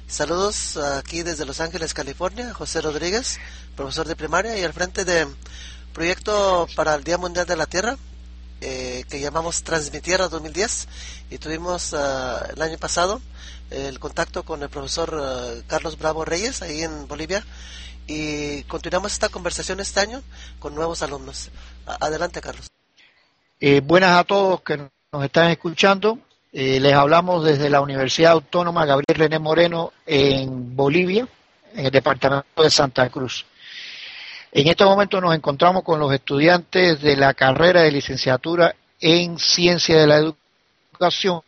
Saludos aquí desde Los Ángeles, California, José Rodríguez, profesor de primaria y al frente de proyecto para el Día Mundial de la Tierra, que llamamos Transmitierra 2010, y tuvimos el año pasado el contacto con el profesor Carlos Bravo Reyes ahí en Bolivia, y continuamos esta conversación este año con nuevos alumnos. Adelante, Carlos. Buenas a todos que nos están escuchando. Les hablamos desde la Universidad Autónoma Gabriel René Moreno en Bolivia, en el departamento de Santa Cruz. En este momento nos encontramos con los estudiantes de la carrera de licenciatura en Ciencia de la Educación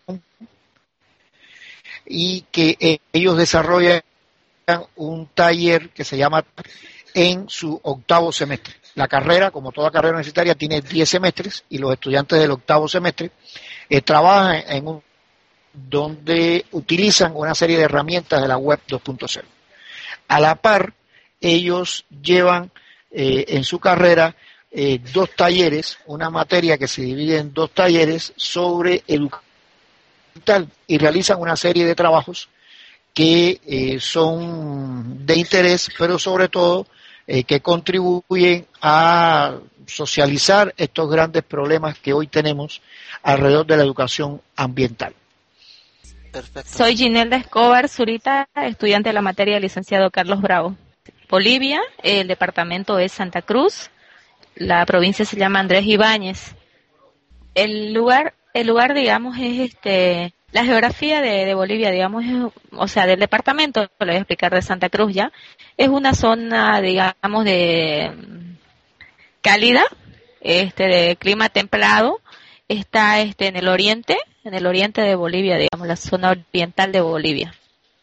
y que ellos desarrollan un taller que se llama en su 8º semestre. La carrera, como toda carrera universitaria, tiene 10 semestres y los estudiantes del 8º semestre trabajan en donde utilizan una serie de herramientas de la web 2.0. A la par, ellos llevan en su carrera 2 talleres, una materia que se divide en 2 talleres sobre educación y realizan una serie de trabajos que son de interés, pero sobre todo que contribuyen a socializar estos grandes problemas que hoy tenemos alrededor de la educación ambiental. Perfecto. Soy Ginelda Escobar Zurita, estudiante de la materia del licenciado Carlos Bravo. Bolivia, el departamento es Santa Cruz, la provincia se llama Andrés Ibáñez. El lugar, digamos, es la geografía de Bolivia, digamos, o sea, del departamento, le voy a explicar de Santa Cruz ya, es una zona, digamos, de cálida, de clima templado, está en el oriente de Bolivia, digamos, la zona oriental de Bolivia.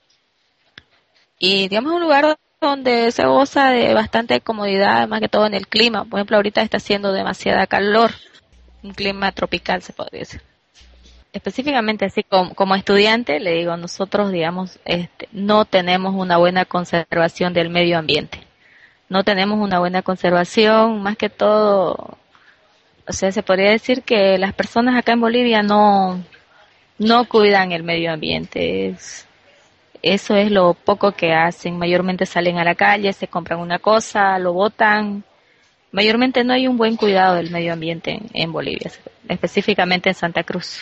Y digamos un lugar donde se goza de bastante comodidad, más que todo en el clima. Por ejemplo, ahorita está haciendo demasiada calor, un clima tropical se podría decir. Específicamente así como estudiante, le digo, nosotros, digamos, no tenemos una buena conservación del medio ambiente. No tenemos una buena conservación, más que todo, o sea, se podría decir que las personas acá en Bolivia no cuidan el medio ambiente. Eso es lo poco que hacen. Mayormente salen a la calle, se compran una cosa, lo botan. Mayormente no hay un buen cuidado del medio ambiente en Bolivia, específicamente en Santa Cruz.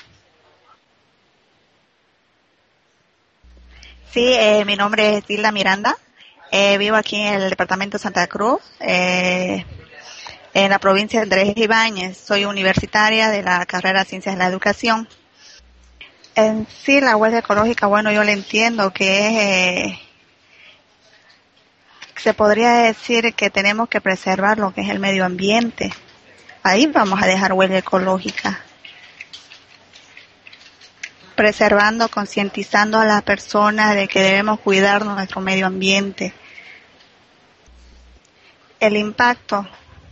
Sí, mi nombre es Tilda Miranda. Vivo aquí en el departamento de Santa Cruz, en la provincia de Andrés Ibáñez. Soy universitaria de la carrera de Ciencias de la Educación. En sí, la huella ecológica, bueno, yo le entiendo que se podría decir que tenemos que preservar lo que es el medio ambiente. Ahí vamos a dejar huella ecológica. Preservando, concientizando a las personas de que debemos cuidar nuestro medio ambiente. El impacto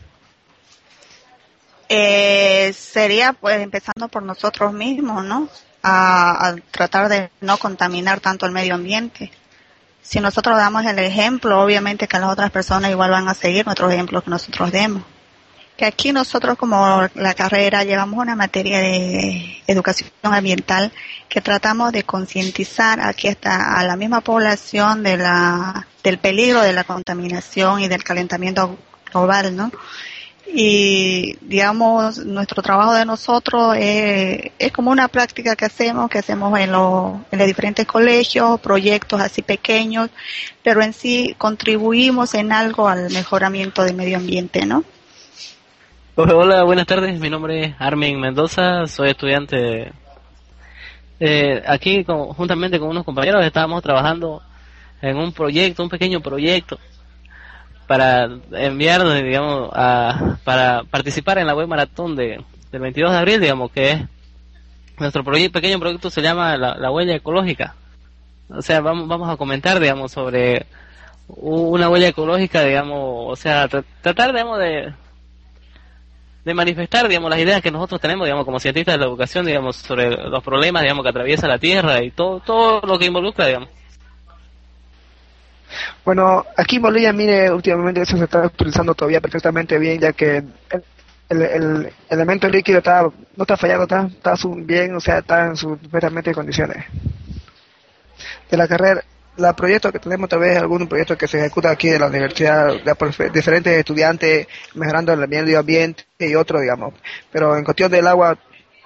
sería pues empezando por nosotros mismos, ¿no? A tratar de no contaminar tanto el medio ambiente. Si nosotros damos el ejemplo, obviamente que las otras personas igual van a seguir nuestros ejemplos que nosotros demos. Que aquí nosotros como la carrera llevamos una materia de educación ambiental que tratamos de concientizar aquí hasta a la misma población del peligro de la contaminación y del calentamiento global, ¿no? Y digamos nuestro trabajo de nosotros es como una práctica que hacemos en los diferentes colegios, proyectos así pequeños, pero en sí contribuimos en algo al mejoramiento del medio ambiente, ¿no? Hola, buenas tardes, mi nombre es Armin Mendoza, soy estudiante. Aquí juntamente con unos compañeros estábamos trabajando en un pequeño proyecto, para enviarnos, digamos, para participar en la web maratón del 22 de abril, digamos, que es nuestro pequeño proyecto, se llama la huella ecológica. O sea, vamos a comentar, digamos, sobre una huella ecológica, digamos, o sea, tratar, digamos, de manifestar, digamos, las ideas que nosotros tenemos, digamos, como cientistas de la educación, digamos, sobre los problemas, digamos, que atraviesa la Tierra y todo lo que involucra, digamos. Bueno, aquí en Bolivia, mire, últimamente eso se está utilizando todavía perfectamente bien, ya que el elemento líquido no está fallado, está bien, o sea, está en sus perfectamente condiciones. De la carrera, los proyectos que tenemos, tal vez algún proyecto que se ejecuta aquí en la universidad, por diferentes estudiantes, mejorando el medio ambiente y otro, digamos. Pero en cuestión del agua,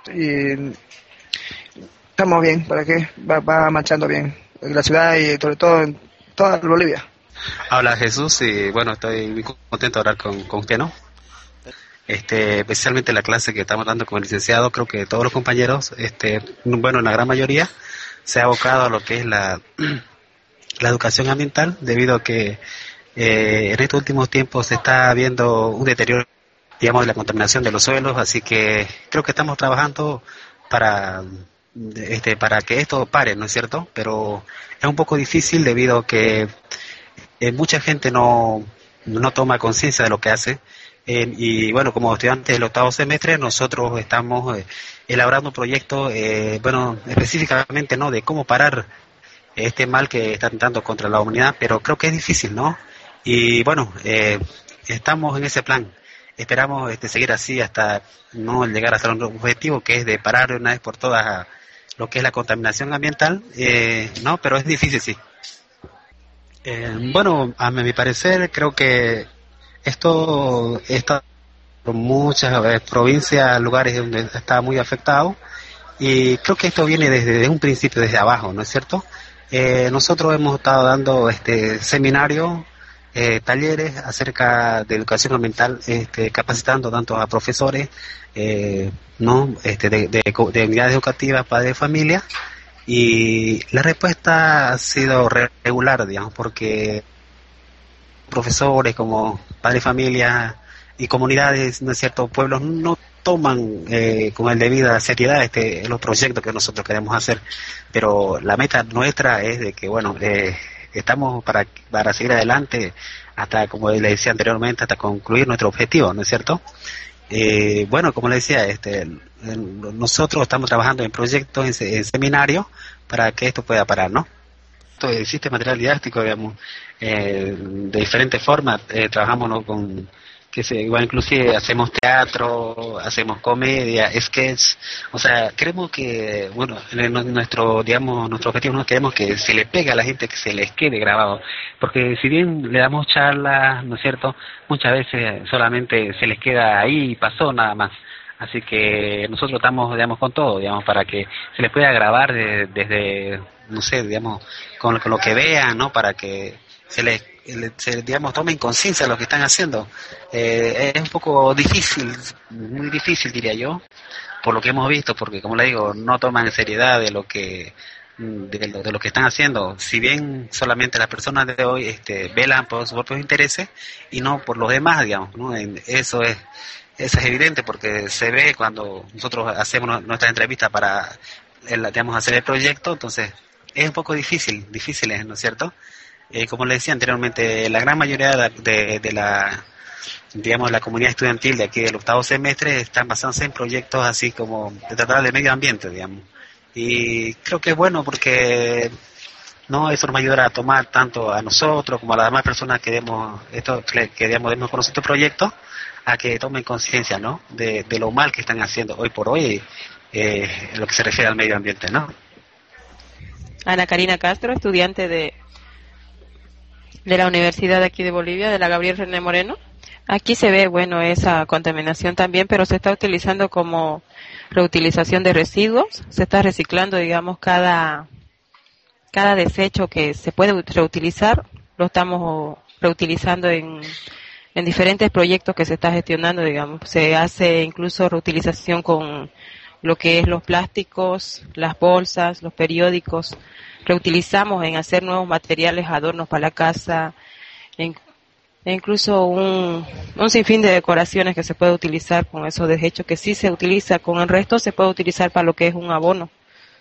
estamos bien, ¿para qué? Va marchando bien en la ciudad y sobre todo en toda Bolivia. Habla Jesús y bueno, estoy muy contento de hablar con usted, ¿no? Especialmente la clase que estamos dando con el licenciado, creo que todos los compañeros, bueno, la gran mayoría, se ha abocado a lo que es la educación ambiental, debido a que en estos últimos tiempos se está viendo un deterioro, digamos, de la contaminación de los suelos, así que creo que estamos trabajando para que esto pare, ¿no es cierto? Pero es un poco difícil debido a que mucha gente no toma conciencia de lo que hace. Y bueno, como estudiantes del octavo semestre, nosotros estamos elaborando un proyecto, bueno, específicamente, ¿no?, de cómo parar este mal que está tentando contra la humanidad, pero creo que es difícil, ¿no? Y bueno, estamos en ese plan. Esperamos seguir así hasta no llegar hasta un objetivo, que es de parar de una vez por todas lo que es la contaminación ambiental, ¿no? Pero es difícil, sí. Bueno, a mi parecer, creo que esto está por muchas provincias, lugares donde está muy afectado, y creo que esto viene desde un principio, desde abajo, ¿no es cierto? Nosotros hemos estado dando seminarios, talleres acerca de educación ambiental, capacitando tanto a profesores, ¿no?, de unidades educativas, padres de familia, y la respuesta ha sido regular, digamos, porque profesores como padres de familia y comunidades, ¿no es cierto?, pueblos no toman con el debida seriedad los proyectos que nosotros queremos hacer, pero la meta nuestra es de que, bueno, estamos para seguir adelante hasta, como le decía anteriormente, hasta concluir nuestro objetivo, ¿no es cierto? Bueno, como le decía, nosotros estamos trabajando en proyectos, en seminarios, para que esto pueda parar, ¿no? Existe material didáctico, digamos, de diferentes formas. Trabajamos, ¿no?, igual inclusive hacemos teatro, hacemos comedia, sketch, o sea, queremos que, bueno, nuestro objetivo, no queremos que se le pegue a la gente, que se les quede grabado, porque si bien le damos charlas, ¿no es cierto?, muchas veces solamente se les queda ahí y pasó nada más. Así que nosotros estamos, digamos, con todo, digamos, para que se les pueda grabar desde, no sé, digamos, con lo que vean, ¿no?, para que digamos, tomen conciencia de lo que están haciendo. Es un poco difícil, muy difícil, diría yo, por lo que hemos visto, porque, como le digo, no toman en seriedad de lo que están haciendo. Si bien solamente las personas de hoy velan por sus propios intereses y no por los demás, digamos, ¿no? Eso es evidente, porque se ve cuando nosotros hacemos nuestra entrevista para, digamos, hacer el proyecto. Entonces es un poco difícil, ¿no es cierto? Como le decía anteriormente, la gran mayoría de la comunidad estudiantil de aquí del octavo semestre están basándose en proyectos así como de tratar del medio ambiente, digamos. Y creo que es bueno, porque no, eso nos ayudará a tomar tanto a nosotros como a las demás personas que demos conocer este proyecto, a que tomen conciencia, ¿no?, de lo mal que están haciendo hoy por hoy en lo que se refiere al medio ambiente, ¿no? Ana Karina Castro, estudiante de la Universidad de aquí de Bolivia, de la Gabriel René Moreno. Aquí se ve, bueno, esa contaminación también, pero se está utilizando como reutilización de residuos, se está reciclando, digamos, cada desecho que se puede reutilizar, lo estamos reutilizando en diferentes proyectos que se está gestionando, digamos. Se hace incluso reutilización con lo que es los plásticos, las bolsas, los periódicos. Reutilizamos en hacer nuevos materiales, adornos para la casa, e incluso un sinfín de decoraciones que se puede utilizar con esos desechos, que sí se utiliza. Con el resto se puede utilizar para lo que es un abono.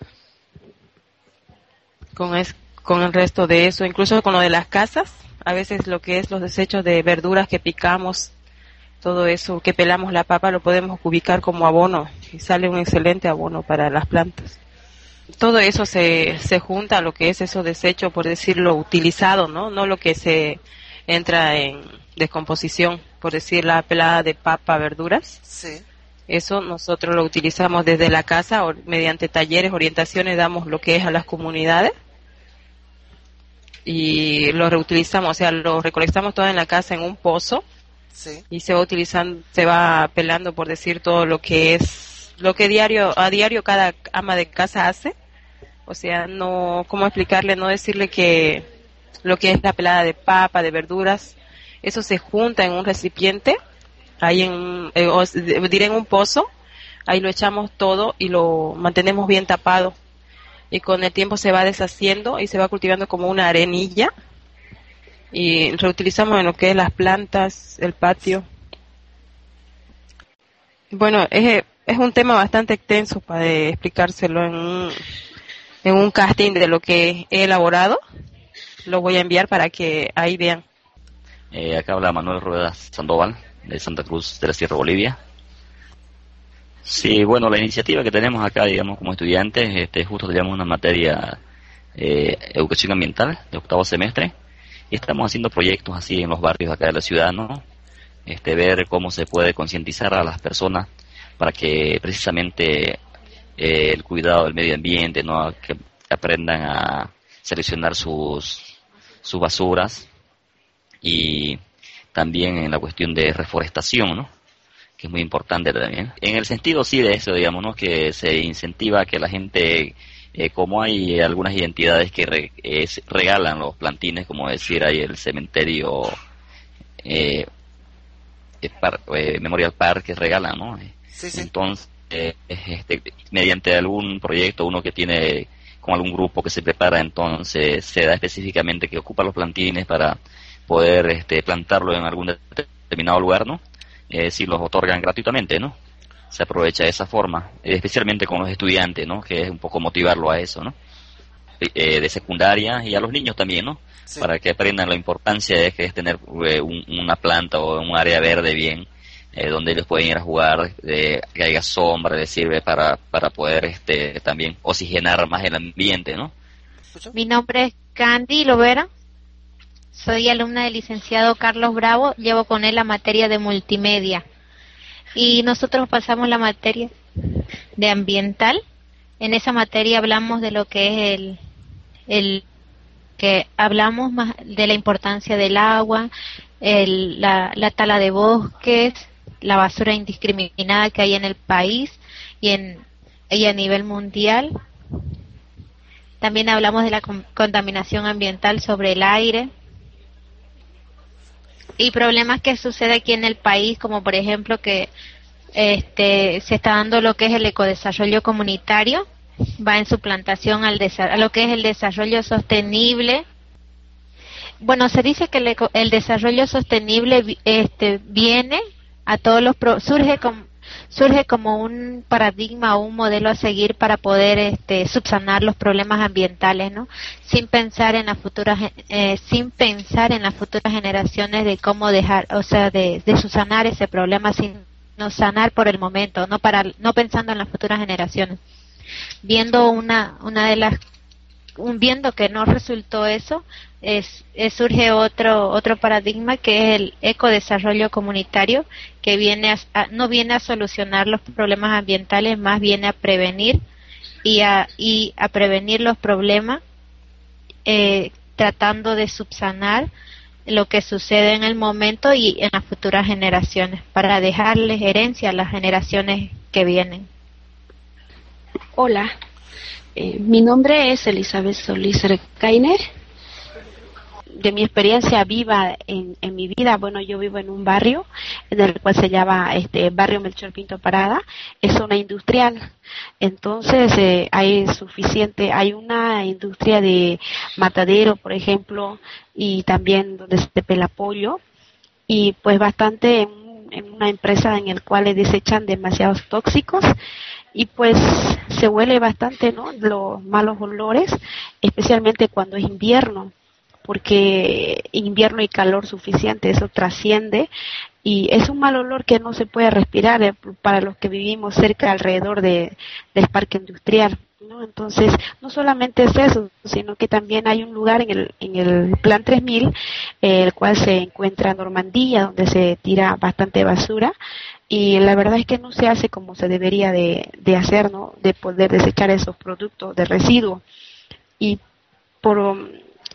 Con el resto de eso, incluso con lo de las casas, a veces lo que es los desechos de verduras que picamos, todo eso que pelamos la papa, lo podemos ubicar como abono y sale un excelente abono para las plantas. Todo eso se junta a lo que es esos desechos, por decirlo, utilizado, ¿no? No lo que se entra en descomposición, por decir, la pelada de papa, verduras. Sí. Eso nosotros lo utilizamos desde la casa, o mediante talleres, orientaciones, damos lo que es a las comunidades. y lo reutilizamos, o sea, lo recolectamos todo en la casa en un pozo. Sí. Y se va utilizando, se va pelando, por decir, todo lo que es, lo que a diario cada ama de casa hace. O sea, no, ¿cómo explicarle? No decirle que lo que es la pelada de papa, de verduras, eso se junta en un recipiente, ahí diré en un pozo, ahí lo echamos todo y lo mantenemos bien tapado. Y con el tiempo se va deshaciendo y se va cultivando como una arenilla. Y reutilizamos en lo que es las plantas, el patio. Bueno, es un tema bastante extenso para explicárselo en un casting de lo que he elaborado. Lo voy a enviar para que ahí vean. Acá habla Manuel Ruedas Sandoval, de Santa Cruz de la Sierra, Bolivia. Sí, bueno, la iniciativa que tenemos acá, digamos, como estudiantes, justo tenemos una materia, educación ambiental, de octavo semestre. Y estamos haciendo proyectos así en los barrios acá de la ciudad, ¿no? Ver cómo se puede concientizar a las personas para que precisamente el cuidado del medio ambiente, ¿no? Que aprendan a seleccionar sus basuras, y también en la cuestión de reforestación, ¿no? Que es muy importante también. En el sentido sí de eso, digamos, ¿no? Que se incentiva que la gente, como hay algunas identidades que regalan los plantines, como decir, hay el cementerio Memorial Park, que regalan, ¿no? Sí, sí. Entonces, mediante algún proyecto, uno que tiene con algún grupo que se prepara, entonces se da específicamente que ocupa los plantines para poder plantarlo en algún determinado lugar, ¿no? Si los otorgan gratuitamente, ¿no? Se aprovecha de esa forma, especialmente con los estudiantes, ¿no? Que es un poco motivarlo a eso, ¿no? De secundaria, y a los niños también, ¿no? Sí. Para que aprendan la importancia de que es tener una planta o un área verde bien, donde ellos pueden ir a jugar, que haya sombra, les sirve para poder también oxigenar más el ambiente, ¿no? Mi nombre es Candy Lovera, soy alumna del licenciado Carlos Bravo, llevo con él la materia de multimedia. Y nosotros pasamos la materia de ambiental. En esa materia hablamos de lo que es hablamos más de la importancia del agua, la tala de bosques, la basura indiscriminada que hay en el país y a nivel mundial. También hablamos de la contaminación ambiental sobre el aire y problemas que sucede aquí en el país, como por ejemplo que se está dando lo que es el ecodesarrollo comunitario, va en suplantación a lo que es el desarrollo sostenible. Bueno, se dice que el desarrollo sostenible viene a todos los surge como un paradigma o un modelo a seguir para poder subsanar los problemas ambientales, ¿no? Sin pensar en las futuras generaciones de cómo dejar, o sea, de subsanar ese problema, sino sanar por el momento, no pensando en las futuras generaciones. Viendo viendo que no resultó eso, surge otro paradigma, que es el ecodesarrollo comunitario, que no viene a solucionar los problemas ambientales, más viene a prevenir y a prevenir los problemas, tratando de subsanar lo que sucede en el momento y en las futuras generaciones, para dejarles herencia a las generaciones que vienen. Hola, mi nombre es Elizabeth Solís Recainer. De mi experiencia viva en mi vida, bueno, yo vivo en un barrio en el cual se llama barrio Melchor Pinto Parada, es zona industrial. Entonces hay una industria de matadero, por ejemplo, y también donde se pela pollo, y pues bastante en una empresa en el cual le desechan demasiados tóxicos, y pues se huele bastante, ¿no?, los malos olores, especialmente cuando es invierno, porque invierno y calor suficiente, eso trasciende, y es un mal olor que no se puede respirar para los que vivimos cerca, alrededor del parque industrial, ¿no? Entonces, no solamente es eso, sino que también hay un lugar en el Plan 3000, el cual se encuentra en Normandía, donde se tira bastante basura, y la verdad es que no se hace como se debería de hacer, ¿no?, de poder desechar esos productos de residuos. Y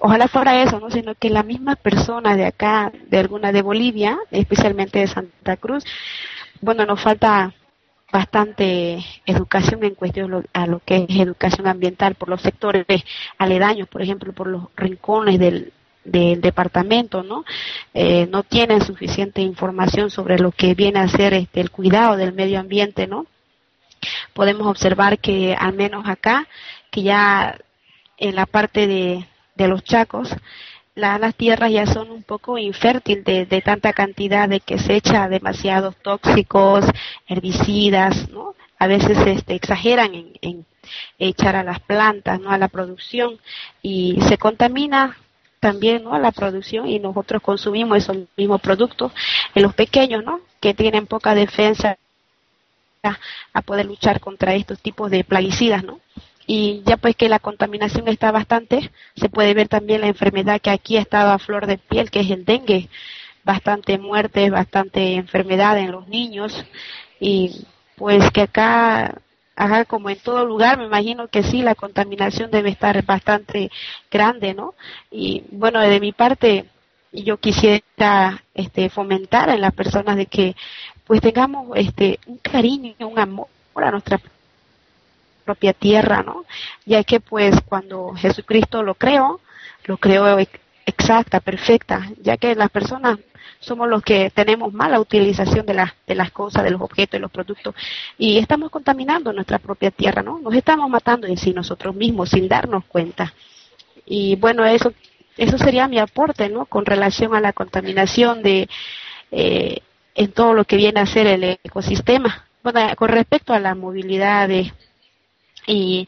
ojalá fuera eso, ¿no? Sino que las mismas personas de acá, de Bolivia, especialmente de Santa Cruz, bueno, nos falta bastante educación en cuestión a lo que es educación ambiental por los sectores aledaños, por ejemplo, por los rincones del departamento, ¿no? No tienen suficiente información sobre lo que viene a ser el cuidado del medio ambiente, ¿no? Podemos observar que al menos acá, que ya en la parte de los Chacos, las tierras ya son un poco infértiles de tanta cantidad de que se echa demasiados tóxicos, herbicidas, ¿no? A veces exageran en echar a las plantas, ¿no? A la producción, y se contamina también, ¿no? La producción, y nosotros consumimos esos mismos productos en los pequeños, ¿no? Que tienen poca defensa a poder luchar contra estos tipos de plaguicidas, ¿no? Y ya pues que la contaminación está bastante, se puede ver también la enfermedad que aquí ha estado a flor de piel, que es el dengue, bastante muertes, bastante enfermedad en los niños, y pues que acá como en todo lugar, me imagino que sí, la contaminación debe estar bastante grande, ¿no? Y bueno, de mi parte, yo quisiera fomentar en las personas de que pues tengamos un cariño, un amor a nuestra propia tierra, ¿no? Ya que pues cuando Jesucristo lo creó exacta, perfecta, ya que las personas somos los que tenemos mala utilización de las cosas, de los objetos, de los productos, y estamos contaminando nuestra propia tierra, ¿no? Nos estamos matando en sí nosotros mismos sin darnos cuenta. Y bueno, eso sería mi aporte, ¿no? Con relación a la contaminación en todo lo que viene a ser el ecosistema. Bueno, con respecto a la movilidad y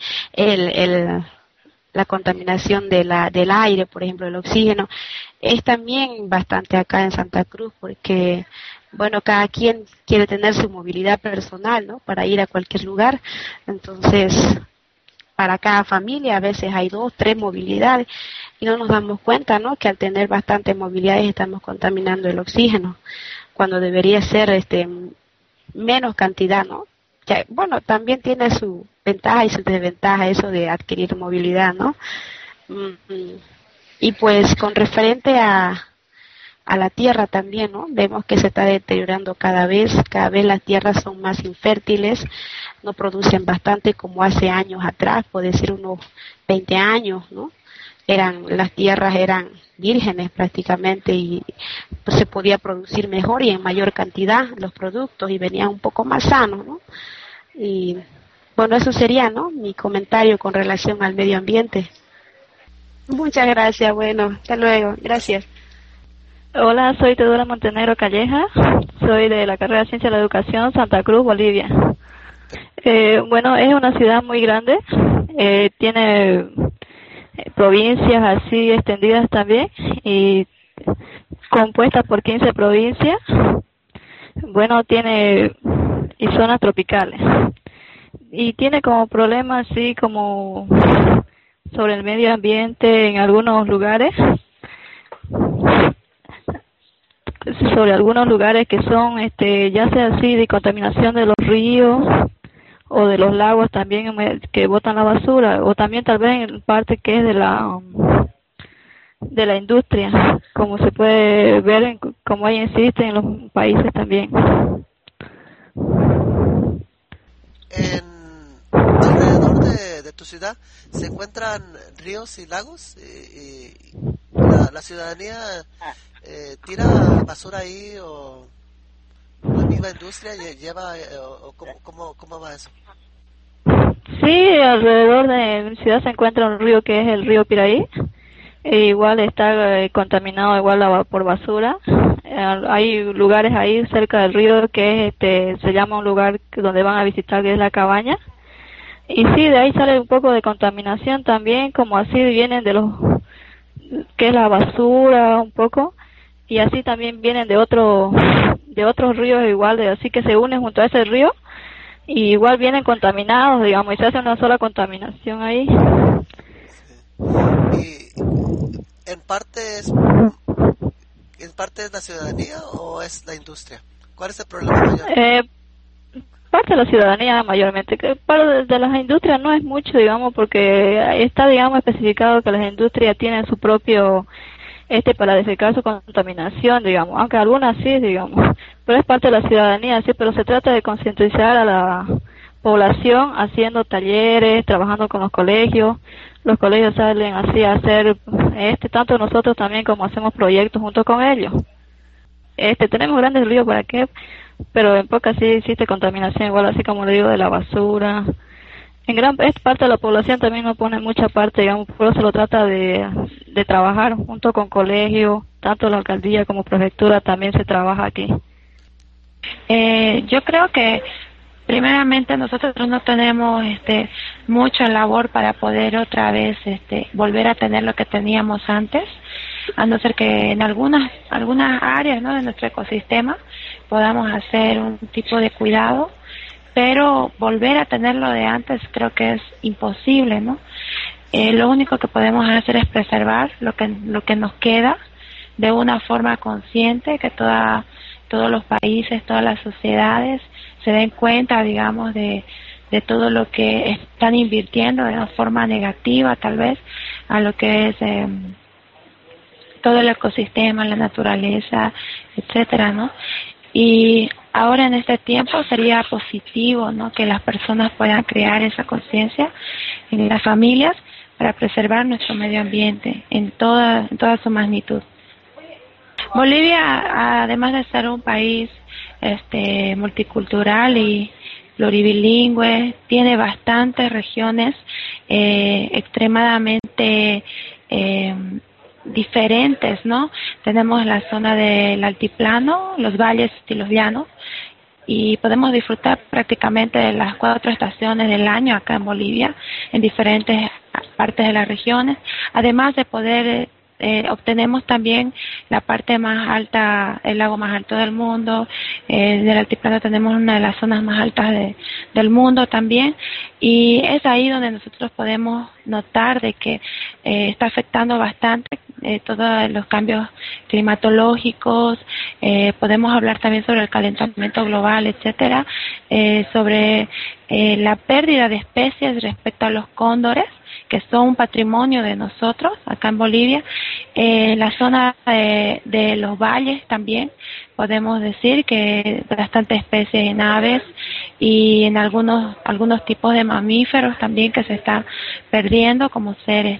la contaminación del aire, por ejemplo, el oxígeno, es también bastante acá en Santa Cruz, porque, bueno, cada quien quiere tener su movilidad personal, ¿no? Para ir a cualquier lugar. Entonces, para cada familia a veces hay 2, 3 movilidades y no nos damos cuenta, ¿no? Que al tener bastantes movilidades estamos contaminando el oxígeno, cuando debería ser menos cantidad, ¿no? Que, bueno, también tiene su ventaja y su desventaja eso de adquirir movilidad, ¿no? Y pues con referente a la tierra también, ¿no? Vemos que se está deteriorando cada vez las tierras son más infértiles, no producen bastante como hace años atrás, por decir unos 20 años, ¿no? Las tierras eran vírgenes prácticamente y pues, se podía producir mejor y en mayor cantidad los productos y venían un poco más sanos, ¿no? Y bueno, eso sería, ¿no? Mi comentario con relación al medio ambiente. Muchas gracias, bueno, hasta luego, gracias. Hola, soy Teodora Montenegro Calleja, soy de la carrera de Ciencia de la Educación, Santa Cruz, Bolivia. Bueno, es una ciudad muy grande, tiene provincias así extendidas también y compuestas por 15 provincias. Bueno, tiene y zonas tropicales y tiene como problemas así como sobre el medio ambiente en algunos lugares, sobre algunos lugares que son ya sea así de contaminación de los ríos o de los lagos también que botan la basura, o también tal vez en parte que es de la industria, como se puede ver como ahí existe en los países también. Alrededor de tu ciudad se encuentran ríos y lagos y la ciudadanía tira basura ahí o la misma industria lleva o cómo va eso. Sí, alrededor de mi ciudad se encuentra un río que es el río Piraí, e igual está contaminado igual por basura. Hay lugares ahí cerca del río que es se llama un lugar donde van a visitar, que es la Cabaña, y sí, de ahí sale un poco de contaminación también, como así vienen de que es la basura un poco, y así también vienen de otros ríos igual, así que se unen junto a ese río y igual vienen contaminados, digamos, y se hace una sola contaminación ahí. Sí. ¿Y en parte es la ciudadanía o es la industria? ¿Cuál es el problema mayor? parte de la ciudadanía mayormente, que para de las industrias no es mucho, digamos, porque está, digamos, especificado que las industrias tienen su propio para verificar su contaminación, digamos, aunque algunas sí, digamos, pero es parte de la ciudadanía, sí, pero se trata de concientizar a la población haciendo talleres, trabajando con los colegios salen así a hacer, tanto nosotros también como hacemos proyectos junto con ellos. Tenemos grandes ríos por aquí, pero en pocas sí existe contaminación, igual así como le digo, de la basura. En gran parte de la población también no pone mucha parte, digamos, por eso se lo trata de trabajar junto con colegios, tanto la alcaldía como prefectura también se trabaja aquí. Yo creo que primeramente nosotros no tenemos mucha labor para poder otra vez volver a tener lo que teníamos antes, a no ser que en algunas áreas, ¿no?, de nuestro ecosistema podamos hacer un tipo de cuidado, pero volver a tener lo de antes creo que es imposible, ¿no? Lo único que podemos hacer es preservar lo que nos queda de una forma consciente, que todos los países, todas las sociedades se den cuenta, digamos, de todo lo que están invirtiendo de una forma negativa, tal vez, a lo que es todo el ecosistema, la naturaleza, etcétera, ¿no? Y ahora en este tiempo sería positivo, ¿no?, que las personas puedan crear esa conciencia en las familias para preservar nuestro medio ambiente en toda su magnitud. Bolivia, además de ser un país multicultural y pluribilingüe, tiene bastantes regiones extremadamente diferentes, ¿no? Tenemos la zona del altiplano, los valles y los llanos, y podemos disfrutar prácticamente de las 4 estaciones del año acá en Bolivia, en diferentes partes de las regiones, además de poder obtenemos también la parte más alta, el lago más alto del mundo. Del altiplano tenemos una de las zonas más altas del mundo también, y es ahí donde nosotros podemos notar de que está afectando bastante todos los cambios climatológicos. Podemos hablar también sobre el calentamiento global, etcétera, sobre la pérdida de especies respecto a los cóndores, que son un patrimonio de nosotros acá en Bolivia. La zona de los valles también podemos decir que bastantes especies en aves y en algunos tipos de mamíferos también que se están perdiendo, como ser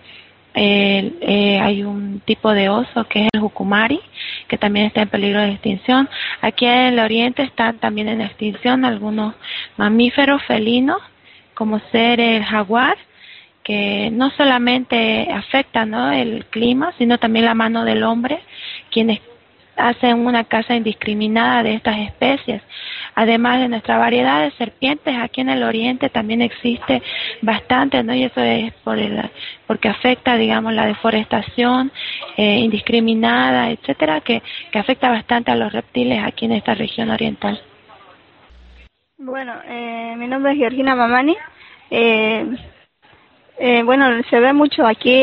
hay un tipo de oso que es el jucumari, que también está en peligro de extinción. Aquí en el oriente están también en extinción algunos mamíferos felinos, como ser el jaguar, que no solamente afecta, ¿no?, el clima, sino también la mano del hombre, quienes hacen una caza indiscriminada de estas especies. Además de nuestra variedad de serpientes, aquí en el oriente también existe bastante, ¿no?, y eso es porque afecta, digamos, la deforestación indiscriminada, etcétera, que afecta bastante a los reptiles aquí en esta región oriental. Bueno, mi nombre es Georgina Mamani. Bueno, se ve mucho aquí,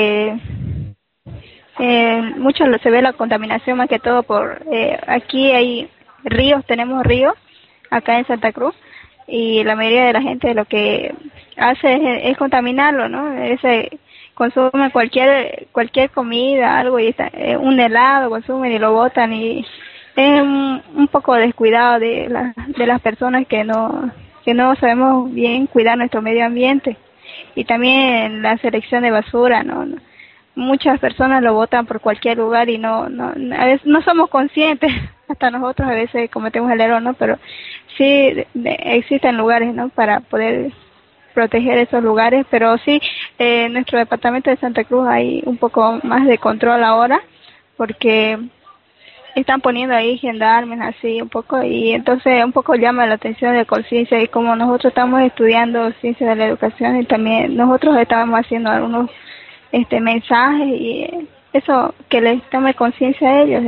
mucho se ve la contaminación, más que todo por aquí hay ríos, tenemos ríos acá en Santa Cruz, y la mayoría de la gente lo que hace es contaminarlo, ¿no? Consumen cualquier comida, algo, y un helado consumen y lo botan, y es un poco descuidado de las personas que no sabemos bien cuidar nuestro medio ambiente. Y también la selección de basura, ¿no? Muchas personas lo botan por cualquier lugar y a veces no somos conscientes, hasta nosotros a veces cometemos el error, ¿no? Pero sí existen lugares, ¿no?, para poder proteger esos lugares, pero sí, en nuestro departamento de Santa Cruz hay un poco más de control ahora, porque están poniendo ahí gendarmes así un poco, y entonces un poco llama la atención de conciencia, y como nosotros estamos estudiando ciencia de la educación, y también nosotros estábamos haciendo algunos mensajes, y eso, que les tome conciencia a ellos.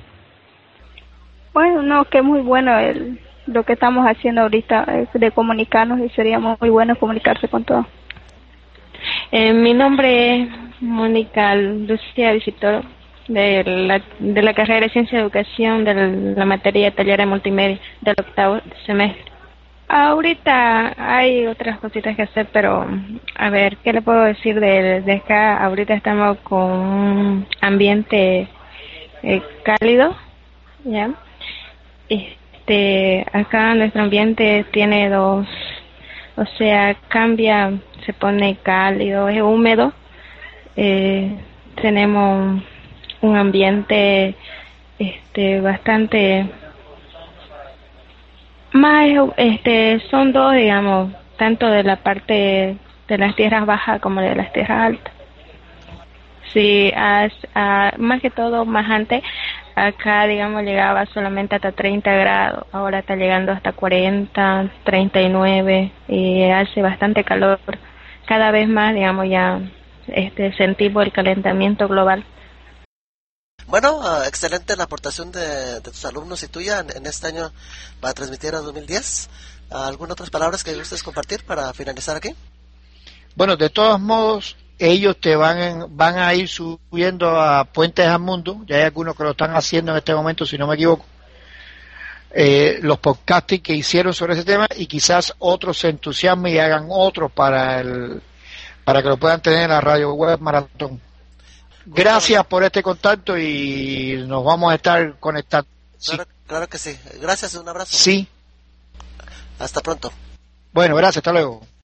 Bueno, no, que es muy bueno lo que estamos haciendo ahorita, de comunicarnos, y sería muy bueno comunicarse con todos. Mi nombre es Mónica Lucía Visitoro, de la carrera de Ciencia de Educación, de la materia de taller de multimedia del 8º semestre. Ahorita hay otras cositas que hacer, pero a ver, ¿qué le puedo decir de acá? Ahorita estamos con un ambiente cálido, ¿ya? Acá nuestro ambiente tiene dos, o sea, cambia, se pone cálido, es húmedo, tenemos un ambiente bastante más, son dos, digamos, tanto de la parte de las tierras bajas como de las tierras altas. Sí, más que todo, más antes, acá, digamos, llegaba solamente hasta 30 grados, ahora está llegando hasta 40, 39, y hace bastante calor. Cada vez más, digamos, ya sentimos el calentamiento global. Bueno, excelente la aportación de tus alumnos y tuya en este año para transmitir a 2010. ¿Algunas otras palabras que gustes compartir para finalizar aquí? Bueno, de todos modos, ellos van a ir subiendo a Puentes al Mundo, ya hay algunos que lo están haciendo en este momento, si no me equivoco, los podcasting que hicieron sobre ese tema, y quizás otros se entusiasmen y hagan otros para que lo puedan tener en la radio web Maratón. Gracias por este contacto y nos vamos a estar conectando. Claro que sí. Gracias, un abrazo. Sí. Hasta pronto. Bueno, gracias, hasta luego.